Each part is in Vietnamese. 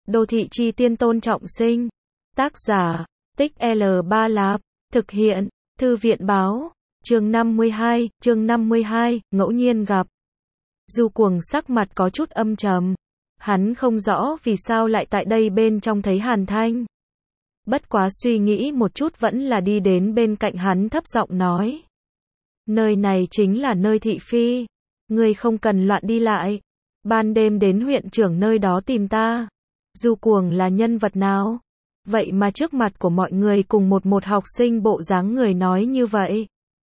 Đô thị chi tiên Tôn Trọng Sinh. Tác giả, Tích L Ba Lạp. Thực hiện, Thư viện báo. Chương 52, ngẫu nhiên gặp. Du Cuồng sắc mặt có chút âm trầm. Hắn không rõ vì sao lại tại đây bên trong thấy Hàn Thanh. Bất quá suy nghĩ một chút vẫn là đi đến bên cạnh hắn thấp giọng nói. Nơi này chính là nơi thị phi. Ngươi không cần loạn đi lại. Ban đêm đến huyện trưởng nơi đó tìm ta. Du Cuồng là nhân vật nào? Vậy mà trước mặt của mọi người cùng một học sinh bộ dáng người nói như vậy.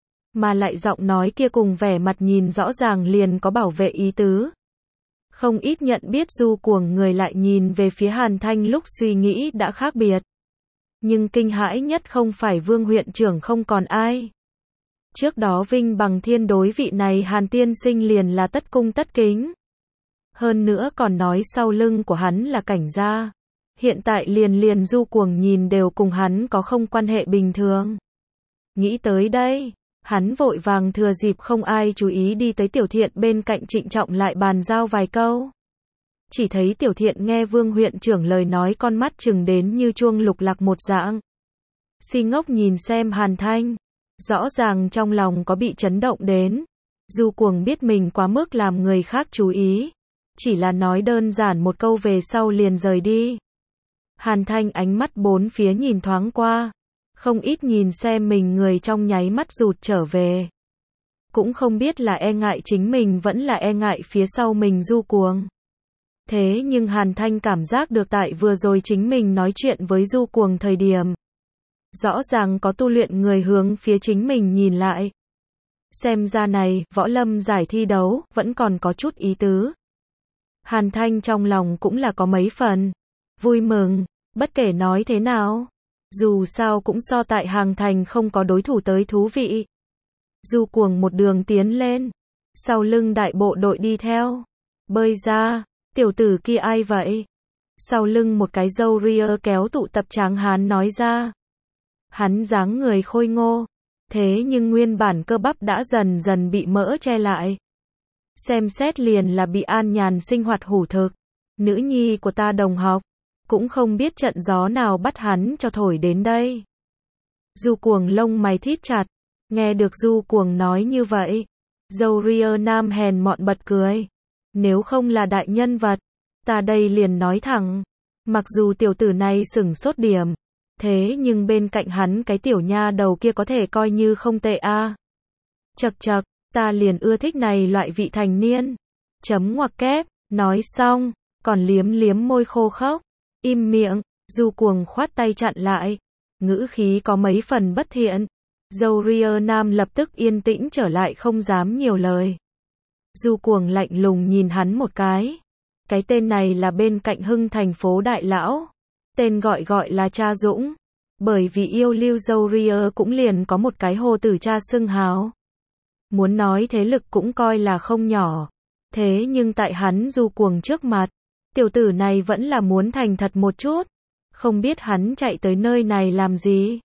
Mà lại giọng nói kia cùng vẻ mặt nhìn rõ ràng liền có bảo vệ ý tứ. Không ít nhận biết Du Cuồng người lại nhìn về phía Hàn Thanh lúc suy nghĩ đã khác biệt. Nhưng kinh hãi nhất không phải Vương huyện trưởng không còn ai. Trước đó Vinh Bằng Thiên đối vị này Hàn tiên sinh liền là tất cung tất kính. Hơn nữa còn nói sau lưng của hắn là cảnh gia. Hiện tại liền Du Cuồng nhìn đều cùng hắn có không quan hệ bình thường. Nghĩ tới đây, hắn vội vàng thừa dịp không ai chú ý đi tới Tiểu Thiện bên cạnh trịnh trọng lại bàn giao vài câu. Chỉ thấy Tiểu Thiện nghe Vương huyện trưởng lời nói con mắt chừng đến như chuông lục lạc một dạng. Si ngốc nhìn xem Hàn Thanh. Rõ ràng trong lòng có bị chấn động đến. Du Cuồng biết mình quá mức làm người khác chú ý. Chỉ là nói đơn giản một câu về sau liền rời đi. Hàn Thanh ánh mắt bốn phía nhìn thoáng qua. Không ít nhìn xem mình người trong nháy mắt rụt trở về. Cũng không biết là e ngại chính mình vẫn là e ngại phía sau mình Du Cuồng. Thế nhưng Hàn Thanh cảm giác được tại vừa rồi chính mình nói chuyện với Du Cuồng thời điểm. Rõ ràng có tu luyện người hướng phía chính mình nhìn lại. Xem ra này, võ lâm giải thi đấu, vẫn còn có chút ý tứ. Hàn Thanh trong lòng cũng là có mấy phần vui mừng, bất kể nói thế nào. Dù sao cũng so tại Hàng Thành không có đối thủ tới thú vị. Du Cuồng một đường tiến lên. Sau lưng đại bộ đội đi theo. Bơi ra, tiểu tử kia ai vậy? Sau lưng một cái râu ria kéo tụ tập tráng hán nói ra. Hắn dáng người khôi ngô. Thế nhưng nguyên bản cơ bắp đã dần dần bị mỡ che lại. Xem xét liền là bị an nhàn sinh hoạt hủ thực. Nữ nhi của ta đồng học. Cũng không biết trận gió nào bắt hắn cho thổi đến đây. Du Cuồng lông mày thít chặt. Nghe được Du Cuồng nói như vậy. Dâu ria nam hèn mọn bật cười. Nếu không là đại nhân vật. Ta đây liền nói thẳng. Mặc dù tiểu tử này sửng sốt điểm. Thế nhưng bên cạnh hắn cái tiểu nha đầu kia có thể coi như không tệ a. Chậc chậc, ta liền ưa thích này loại vị thành niên. Chấm ngoặc kép, nói xong, còn liếm môi khô khốc. Im miệng, Du Cuồng khoát tay chặn lại. Ngữ khí có mấy phần bất thiện. Dâu ria nam lập tức yên tĩnh trở lại không dám nhiều lời. Du Cuồng lạnh lùng nhìn hắn một cái. Cái tên này là bên cạnh Hưng thành phố đại lão. Tên gọi là cha Dũng. Bởi vì yêu lưu dâu ria cũng liền có một cái hồ tử cha xưng hào. Muốn nói thế lực cũng coi là không nhỏ. Thế nhưng tại hắn Du Cuồng trước mặt. Tiểu tử này vẫn là muốn thành thật một chút. Không biết hắn chạy tới nơi này làm gì?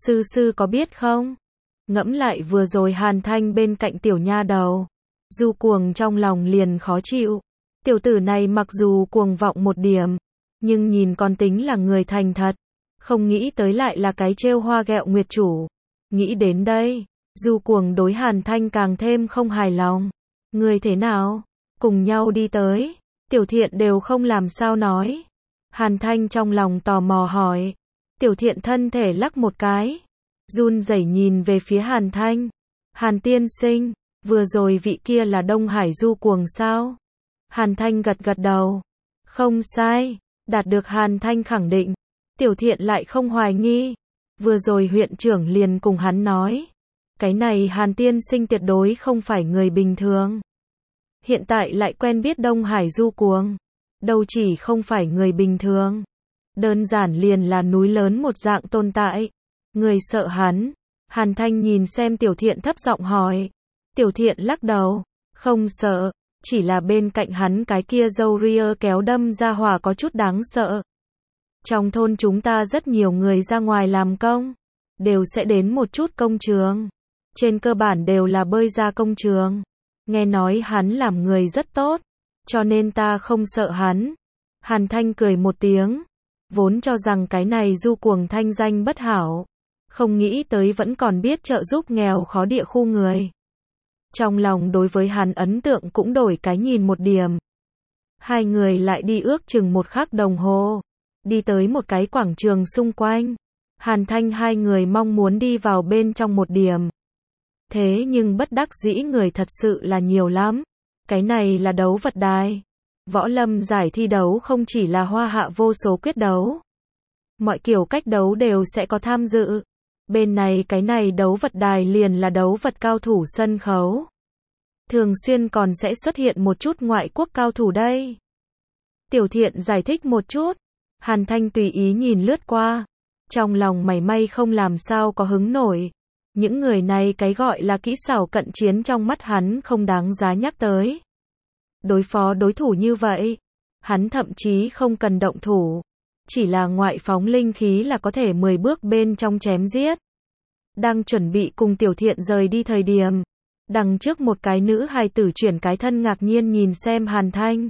Sư có biết không? Ngẫm lại vừa rồi Hàn Thanh bên cạnh tiểu nha đầu. Du Cuồng trong lòng liền khó chịu. Tiểu tử này mặc dù cuồng vọng một điểm. Nhưng nhìn còn tính là người thành thật. Không nghĩ tới lại là cái trêu hoa ghẹo nguyệt chủ. Nghĩ đến đây. Du Cuồng đối Hàn Thanh càng thêm không hài lòng. Người thế nào? Cùng nhau đi tới. Tiểu Thiện đều không làm sao nói. Hàn Thanh trong lòng tò mò hỏi. Tiểu Thiện thân thể lắc một cái. Run rẩy nhìn về phía Hàn Thanh. Hàn tiên sinh, vừa rồi vị kia là Đông Hải Du Cuồng sao? Hàn Thanh gật đầu. Không sai, đạt được Hàn Thanh khẳng định. Tiểu Thiện lại không hoài nghi. Vừa rồi huyện trưởng liền cùng hắn nói. Cái này Hàn tiên sinh tuyệt đối không phải người bình thường. Hiện tại lại quen biết Đông Hải Du Cuồng. Đâu chỉ không phải người bình thường. Đơn giản liền là núi lớn một dạng tồn tại. Người sợ hắn. Hàn Thanh nhìn xem Tiểu Thiện thấp giọng hỏi. Tiểu Thiện lắc đầu. Không sợ. Chỉ là bên cạnh hắn cái kia râu ria kéo đâm ra hỏa có chút đáng sợ. Trong thôn chúng ta rất nhiều người ra ngoài làm công. Đều sẽ đến một chút công trường. Trên cơ bản đều là bơi ra công trường. Nghe nói hắn làm người rất tốt. Cho nên ta không sợ hắn. Hàn Thanh cười một tiếng, vốn cho rằng cái này Du Cuồng thanh danh bất hảo, không nghĩ tới vẫn còn biết trợ giúp nghèo khó địa khu người. Trong lòng đối với hắn ấn tượng cũng đổi cái nhìn một điểm. Hai người lại đi ước chừng 1 khắc đồng hồ, đi tới một cái quảng trường xung quanh. Hàn Thanh hai người mong muốn đi vào bên trong một điểm. Thế nhưng bất đắc dĩ người thật sự là nhiều lắm. Cái này là đấu vật đài. Võ lâm giải thi đấu không chỉ là hoa hạ vô số quyết đấu. Mọi kiểu cách đấu đều sẽ có tham dự. Bên này cái này đấu vật đài liền là đấu vật cao thủ sân khấu. Thường xuyên còn sẽ xuất hiện một chút ngoại quốc cao thủ đây. Tiểu Thiện giải thích một chút. Hàn Thanh tùy ý nhìn lướt qua. Trong lòng mảy may không làm sao có hứng nổi. Những người này cái gọi là kỹ xảo cận chiến trong mắt hắn không đáng giá nhắc tới. Đối phó đối thủ như vậy, hắn thậm chí không cần động thủ. Chỉ là ngoại phóng linh khí là có thể 10 bước bên trong chém giết. Đang chuẩn bị cùng Tiểu Thiện rời đi thời điểm. Đằng trước một cái nữ hài tử chuyển cái thân ngạc nhiên nhìn xem Hàn Thanh.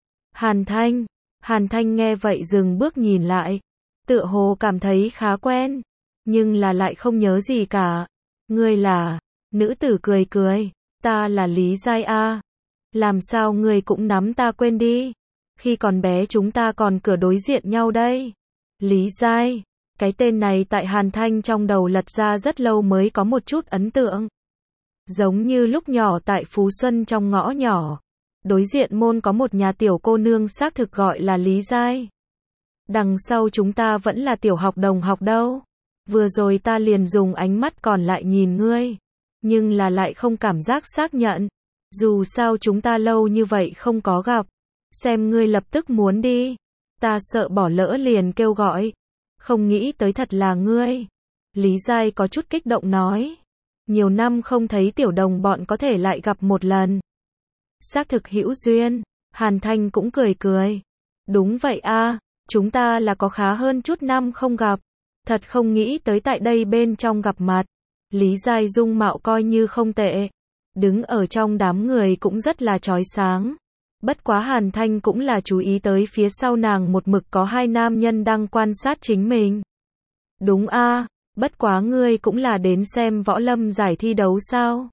Hàn Thanh nghe vậy dừng bước nhìn lại. Tựa hồ cảm thấy khá quen. Nhưng là lại không nhớ gì cả. Ngươi là... Nữ tử cười cười. Ta là Lý Giai A. Làm sao ngươi cũng nắm ta quên đi. Khi còn bé chúng ta còn cửa đối diện nhau đây. Lý Giai. Cái tên này tại Hàn Thanh trong đầu lật ra rất lâu mới có một chút ấn tượng. Giống như lúc nhỏ tại Phú Xuân trong ngõ nhỏ. Đối diện môn có một nhà tiểu cô nương xác thực gọi là Lý Giai. Đằng sau chúng ta vẫn là tiểu học đồng học đâu. Vừa rồi ta liền dùng ánh mắt còn lại nhìn ngươi. Nhưng là lại không cảm giác xác nhận. Dù sao chúng ta lâu như vậy không có gặp. Xem ngươi lập tức muốn đi. Ta sợ bỏ lỡ liền kêu gọi. Không nghĩ tới thật là ngươi. Lý Giai có chút kích động nói. Nhiều năm không thấy tiểu đồng bọn có thể lại gặp một lần. Xác thực hữu duyên. Hàn Thanh cũng cười cười. Đúng vậy a, chúng ta là có khá hơn chút năm không gặp. Thật không nghĩ tới tại đây bên trong gặp mặt. Lý Giai dung mạo coi như không tệ. Đứng ở trong đám người cũng rất là chói sáng. Bất quá Hàn Thanh cũng là chú ý tới phía sau nàng một mực có 2 nam nhân đang quan sát chính mình. Đúng a, bất quá ngươi cũng là đến xem võ lâm giải thi đấu sao?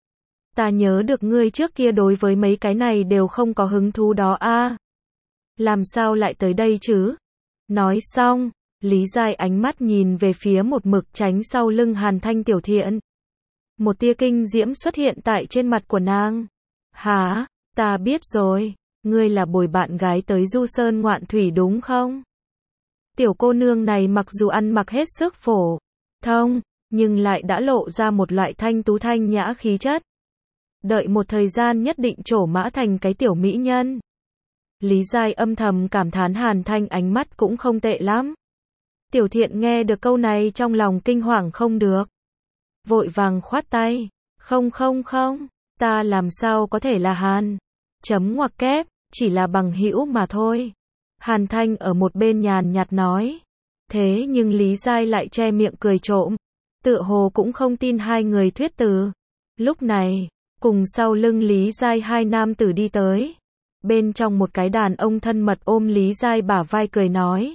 Ta nhớ được ngươi trước kia đối với mấy cái này đều không có hứng thú đó a. Làm sao lại tới đây chứ? Nói xong, Lý Giai ánh mắt nhìn về phía một mực tránh sau lưng Hàn Thanh Tiểu Thiện. Một tia kinh diễm xuất hiện tại trên mặt của nàng. Hả? Ta biết rồi, ngươi là bồi bạn gái tới du sơn ngoạn thủy đúng không? Tiểu cô nương này mặc dù ăn mặc hết sức phổ thông, nhưng lại đã lộ ra một loại thanh tú thanh nhã khí chất. Đợi một thời gian nhất định trổ mã thành cái tiểu mỹ nhân. Lý Giai âm thầm cảm thán Hàn Thanh ánh mắt cũng không tệ lắm. Tiểu Thiện nghe được câu này trong lòng kinh hoàng không được. Vội vàng khoát tay. Không, ta làm sao có thể là Hàn. Chấm ngoặc kép, chỉ là bằng hữu mà thôi. Hàn Thanh ở một bên nhàn nhạt nói. Thế nhưng Lý Giai lại che miệng cười trộm. Tựa hồ cũng không tin hai người thuyết từ. Lúc này, cùng sau lưng Lý Giai 2 nam tử đi tới. Bên trong một cái đàn ông thân mật ôm Lý Giai bả vai cười nói.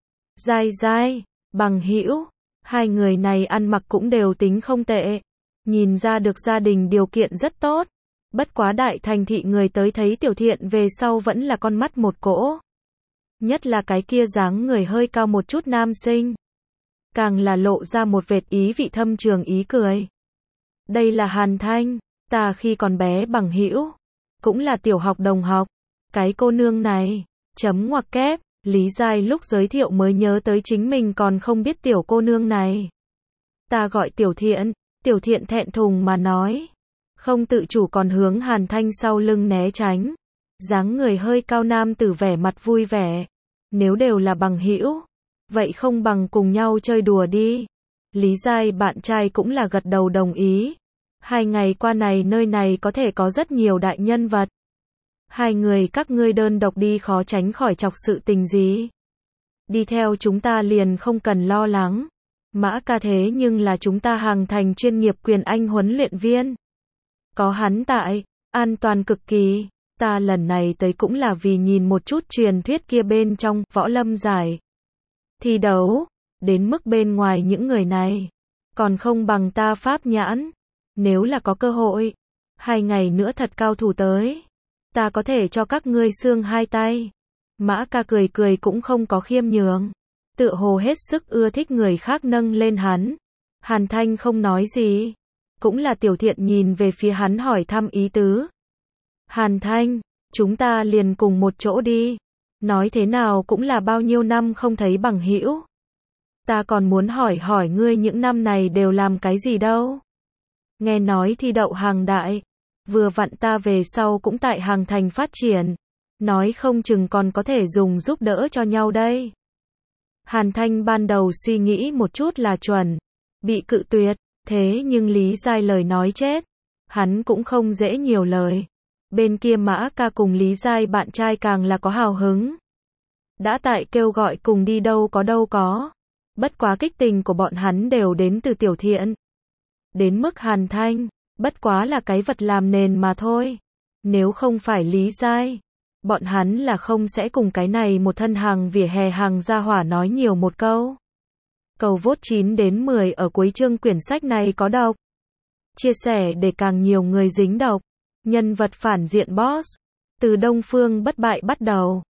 Giai, bằng hữu. 2 người này ăn mặc cũng đều tính không tệ. Nhìn ra được gia đình điều kiện rất tốt. Bất quá đại thành thị người tới thấy Tiểu Thiện về sau vẫn là con mắt một cỗ. Nhất là cái kia dáng người hơi cao một chút nam sinh. Càng là lộ ra một vệt ý vị thâm trường ý cười. Đây là Hàn Thanh, ta khi còn bé bằng hữu, cũng là tiểu học đồng học. Cái cô nương này, chấm ngoặc kép, Lý Giai lúc giới thiệu mới nhớ tới chính mình còn không biết tiểu cô nương này. Ta gọi Tiểu Thiện thẹn thùng mà nói. Không tự chủ còn hướng Hàn Thanh sau lưng né tránh. Dáng người hơi cao nam tử vẻ mặt vui vẻ. Nếu đều là bằng hữu, vậy không bằng cùng nhau chơi đùa đi. Lý Giai bạn trai cũng là gật đầu đồng ý. 2 ngày qua này nơi này có thể có rất nhiều đại nhân vật. 2 người các ngươi đơn độc đi khó tránh khỏi chọc sự tình gì. Đi theo chúng ta liền không cần lo lắng. Mã ca thế nhưng là chúng ta hàng thành chuyên nghiệp quyền Anh huấn luyện viên. Có hắn tại, an toàn cực kỳ. Ta lần này tới cũng là vì nhìn một chút truyền thuyết kia bên trong, võ lâm giải. Thi đấu, đến mức bên ngoài những người này, còn không bằng ta pháp nhãn. Nếu là có cơ hội, 2 ngày nữa thật cao thủ tới, ta có thể cho các ngươi xương 2 tay. Mã Ca cười cười cũng không có khiêm nhường, tựa hồ hết sức ưa thích người khác nâng lên hắn. Hàn Thanh không nói gì, cũng là Tiểu Thiện nhìn về phía hắn hỏi thăm ý tứ. Hàn Thanh, chúng ta liền cùng một chỗ đi, nói thế nào cũng là bao nhiêu năm không thấy bằng hữu. Ta còn muốn hỏi ngươi những năm này đều làm cái gì đâu. Nghe nói thi đậu hàng đại, vừa vặn ta về sau cũng tại hàng thành phát triển, nói không chừng còn có thể dùng giúp đỡ cho nhau đây. Hàn Thanh ban đầu suy nghĩ một chút là chuẩn, bị cự tuyệt, thế nhưng Lý Giai lời nói chết, hắn cũng không dễ nhiều lời. Bên kia Mã Ca cùng Lý Giai bạn trai càng là có hào hứng. Đã tại kêu gọi cùng đi đâu có. Bất quá kích tình của bọn hắn đều đến từ Tiểu Thiện. Đến mức Hàn Thanh, bất quá là cái vật làm nền mà thôi. Nếu không phải Lý Giai, bọn hắn là không sẽ cùng cái này một thân hàng vỉa hè hàng gia hỏa nói nhiều một câu. Cầu vote 9 đến 10 ở cuối chương quyển sách này có độc. Chia sẻ để càng nhiều người dính độc. Nhân vật phản diện boss. Từ Đông Phương bất bại bắt đầu.